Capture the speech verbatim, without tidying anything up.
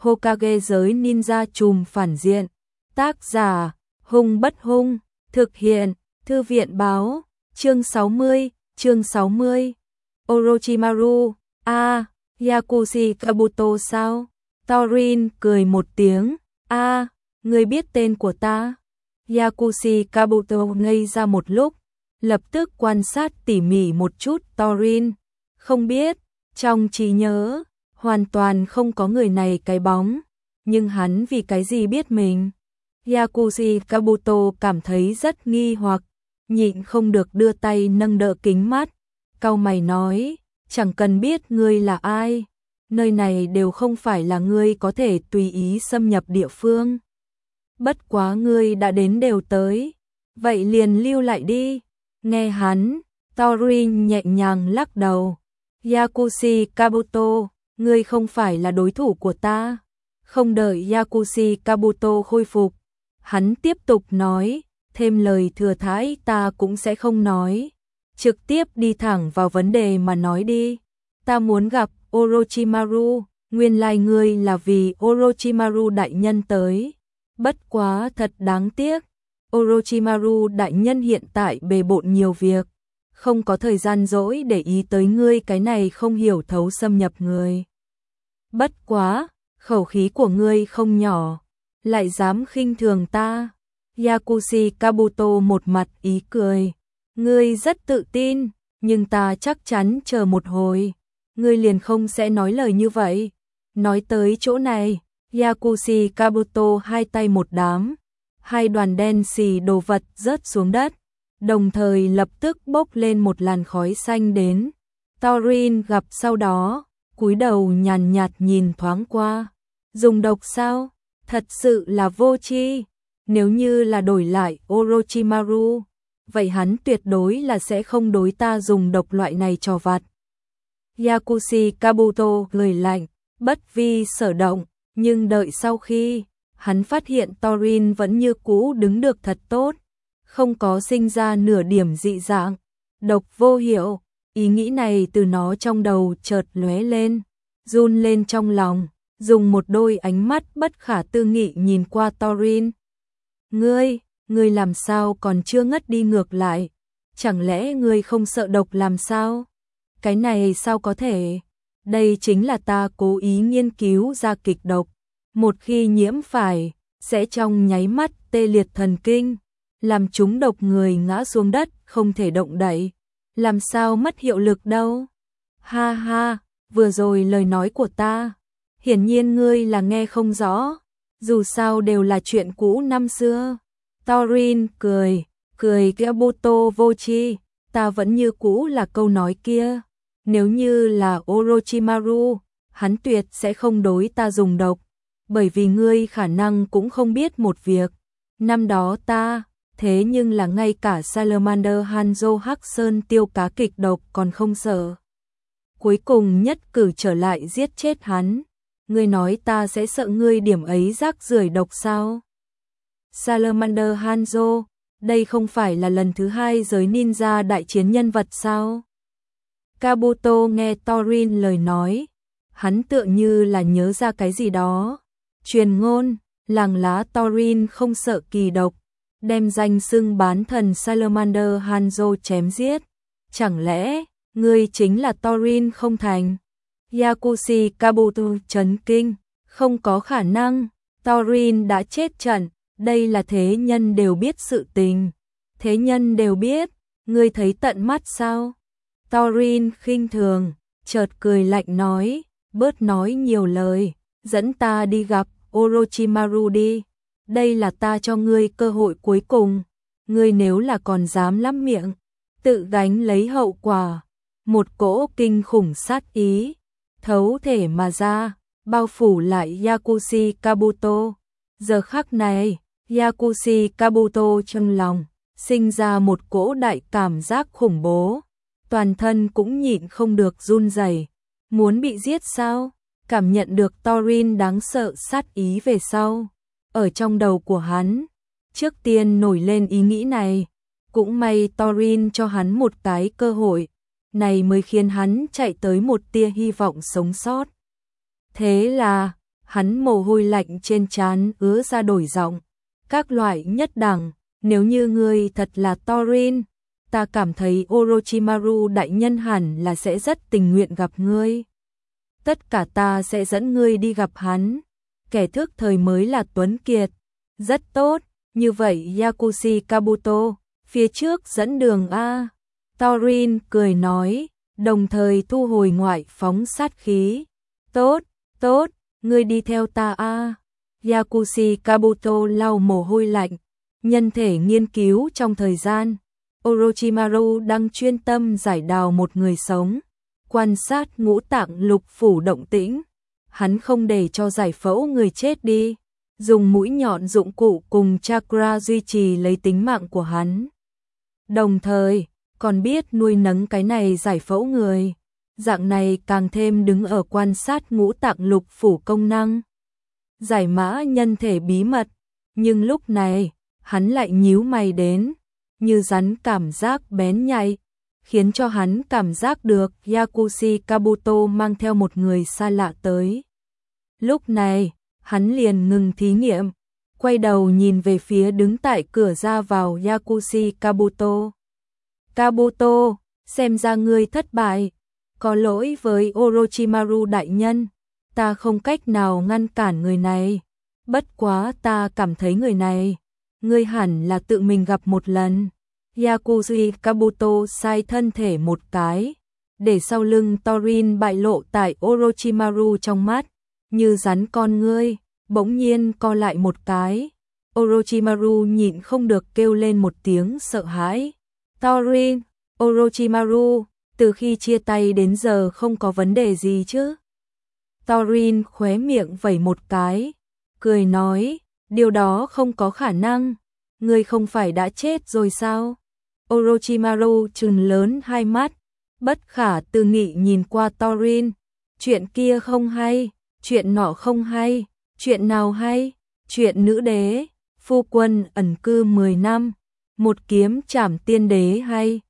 Hokage giới ninja trùm phản diện. Tác giả, Hung Bất Hung, thực hiện, Thư viện báo, chương sáu mươi, chương sáu mươi. Orochimaru, a, à, Yakushi Kabuto sao? Thorin cười một tiếng, a, à, ngươi biết tên của ta? Yakushi Kabuto ngây ra một lúc, lập tức quan sát tỉ mỉ một chút Thorin, không biết, trong trí nhớ, hoàn toàn không có người này cái bóng, nhưng hắn vì cái gì biết mình? Yakushi Kabuto cảm thấy rất nghi hoặc, nhịn không được đưa tay nâng đỡ kính mắt, cau mày nói, chẳng cần biết ngươi là ai, nơi này đều không phải là ngươi có thể tùy ý xâm nhập địa phương. Bất quá ngươi đã đến đều tới, vậy liền lưu lại đi. Nghe hắn, Thorin nhẹ nhàng lắc đầu. Yakushi Kabuto, ngươi không phải là đối thủ của ta. Không đợi Yakushi Kabuto khôi phục, hắn tiếp tục nói, thêm lời thừa thãi ta cũng sẽ không nói. Trực tiếp đi thẳng vào vấn đề mà nói đi. Ta muốn gặp Orochimaru, nguyên lai ngươi là vì Orochimaru đại nhân tới. Bất quá thật đáng tiếc, Orochimaru đại nhân hiện tại bề bộn nhiều việc, không có thời gian rỗi để ý tới ngươi cái này không hiểu thấu xâm nhập người. Bất quá, khẩu khí của ngươi không nhỏ, lại dám khinh thường ta. Yakushi Kabuto một mặt ý cười, ngươi rất tự tin, nhưng ta chắc chắn chờ một hồi, ngươi liền không sẽ nói lời như vậy. Nói tới chỗ này, Yakushi Kabuto hai tay một đám, hai đoàn đen xì đồ vật rớt xuống đất, đồng thời lập tức bốc lên một làn khói xanh đến. Thorin gặp sau đó, cúi đầu nhàn nhạt nhìn thoáng qua. Dùng độc sao? Thật sự là vô tri. Nếu như là đổi lại Orochimaru, vậy hắn tuyệt đối là sẽ không đối ta dùng độc loại này trò vặt. Yakushi Kabuto cười lạnh, bất vi sở động, nhưng đợi sau khi hắn phát hiện Thorin vẫn như cũ đứng được thật tốt, không có sinh ra nửa điểm dị dạng. Độc vô hiệu, ý nghĩ này từ nó trong đầu chợt lóe lên, run lên trong lòng, dùng một đôi ánh mắt bất khả tư nghị nhìn qua Thorin. Ngươi, ngươi làm sao còn chưa ngất đi ngược lại? Chẳng lẽ ngươi không sợ độc làm sao? Cái này sao có thể? Đây chính là ta cố ý nghiên cứu ra kịch độc. Một khi nhiễm phải, sẽ trong nháy mắt tê liệt thần kinh, làm chúng độc người ngã xuống đất, không thể động đậy. Làm sao mất hiệu lực đâu? Ha ha, vừa rồi lời nói của ta, hiển nhiên ngươi là nghe không rõ, dù sao đều là chuyện cũ năm xưa. Thorin cười, cười Kabuto vô tri, ta vẫn như cũ là câu nói kia, nếu như là Orochimaru, hắn tuyệt sẽ không đối ta dùng độc, bởi vì ngươi khả năng cũng không biết một việc, năm đó ta, thế nhưng là ngay cả Salamander Hanzo Hắc Sơn tiêu cá kịch độc còn không sợ. Cuối cùng nhất cử trở lại giết chết hắn, ngươi nói ta sẽ sợ ngươi điểm ấy rác rưởi độc sao? Salamander Hanzo, đây không phải là lần thứ hai giới ninja đại chiến nhân vật sao? Kabuto nghe Thorin lời nói, hắn tựa như là nhớ ra cái gì đó. Truyền ngôn, làng lá Thorin không sợ kỳ độc, đem danh xưng bán thần Salamander Hanzo chém giết. Chẳng lẽ, ngươi chính là Thorin không thành? Yakushi Kabuto chấn kinh, không có khả năng, Thorin đã chết trận, đây là thế nhân đều biết sự tình. Thế nhân đều biết, ngươi thấy tận mắt sao? Thorin khinh thường, chợt cười lạnh nói, bớt nói nhiều lời, dẫn ta đi gặp Orochimaru đi. Đây là ta cho ngươi cơ hội cuối cùng, ngươi nếu là còn dám lắm miệng, tự gánh lấy hậu quả. Một cỗ kinh khủng sát ý, thấu thể mà ra, bao phủ lại Yakushi Kabuto. Giờ khắc này, Yakushi Kabuto trong lòng, sinh ra một cỗ đại cảm giác khủng bố, toàn thân cũng nhịn không được run rẩy. Muốn bị giết sao? Cảm nhận được Thorin đáng sợ sát ý về sau, ở trong đầu của hắn, trước tiên nổi lên ý nghĩ này, cũng may Thorin cho hắn một cái cơ hội, này mới khiến hắn chạy tới một tia hy vọng sống sót. Thế là, Hắn mồ hôi lạnh trên trán ứa ra đổi giọng. Các loại nhất đẳng, nếu như ngươi thật là Thorin, ta cảm thấy Orochimaru đại nhân hẳn là sẽ rất tình nguyện gặp ngươi. Tất cả ta sẽ dẫn ngươi đi gặp hắn. Kẻ thức thời mới là tuấn kiệt. Rất tốt, như vậy Yakushi Kabuto, phía trước dẫn đường a. Thorin cười nói, đồng thời thu hồi ngoại phóng sát khí. Tốt, tốt, ngươi đi theo ta a. Yakushi Kabuto lau mồ hôi lạnh, nhân thể nghiên cứu trong thời gian. Orochimaru đang chuyên tâm giải đào một người sống, quan sát ngũ tạng lục phủ động tĩnh. Hắn không để cho giải phẫu người chết đi, dùng mũi nhọn dụng cụ cùng chakra duy trì lấy tính mạng của hắn. Đồng thời, còn biết nuôi nấng cái này giải phẫu người. Dạng này càng thêm đứng ở quan sát ngũ tạng lục phủ công năng. Giải mã nhân thể bí mật, nhưng lúc này, hắn lại nhíu mày đến, như rắn cảm giác bén nhạy, khiến cho hắn cảm giác được Yakushi Kabuto mang theo một người xa lạ tới. Lúc này, hắn liền ngừng thí nghiệm, quay đầu nhìn về phía đứng tại cửa ra vào Yakushi Kabuto. Kabuto, xem ra ngươi thất bại, có lỗi với Orochimaru đại nhân, ta không cách nào ngăn cản người này, bất quá ta cảm thấy người này, ngươi hẳn là tự mình gặp một lần. Yakushi Kabuto sai thân thể một cái, để sau lưng Thorin bại lộ tại Orochimaru trong mắt, như rắn con ngươi, bỗng nhiên co lại một cái. Orochimaru nhịn không được kêu lên một tiếng sợ hãi. Thorin, Orochimaru, từ khi chia tay đến giờ không có vấn đề gì chứ? Thorin khóe miệng vẩy một cái, cười nói, điều đó không có khả năng, ngươi không phải đã chết rồi sao? Orochimaru trừng lớn hai mắt, bất khả tư nghị nhìn qua Thorin, chuyện kia không hay, chuyện nọ không hay, chuyện nào hay, chuyện nữ đế, phu quân ẩn cư mười năm, một kiếm trảm tiên đế hay,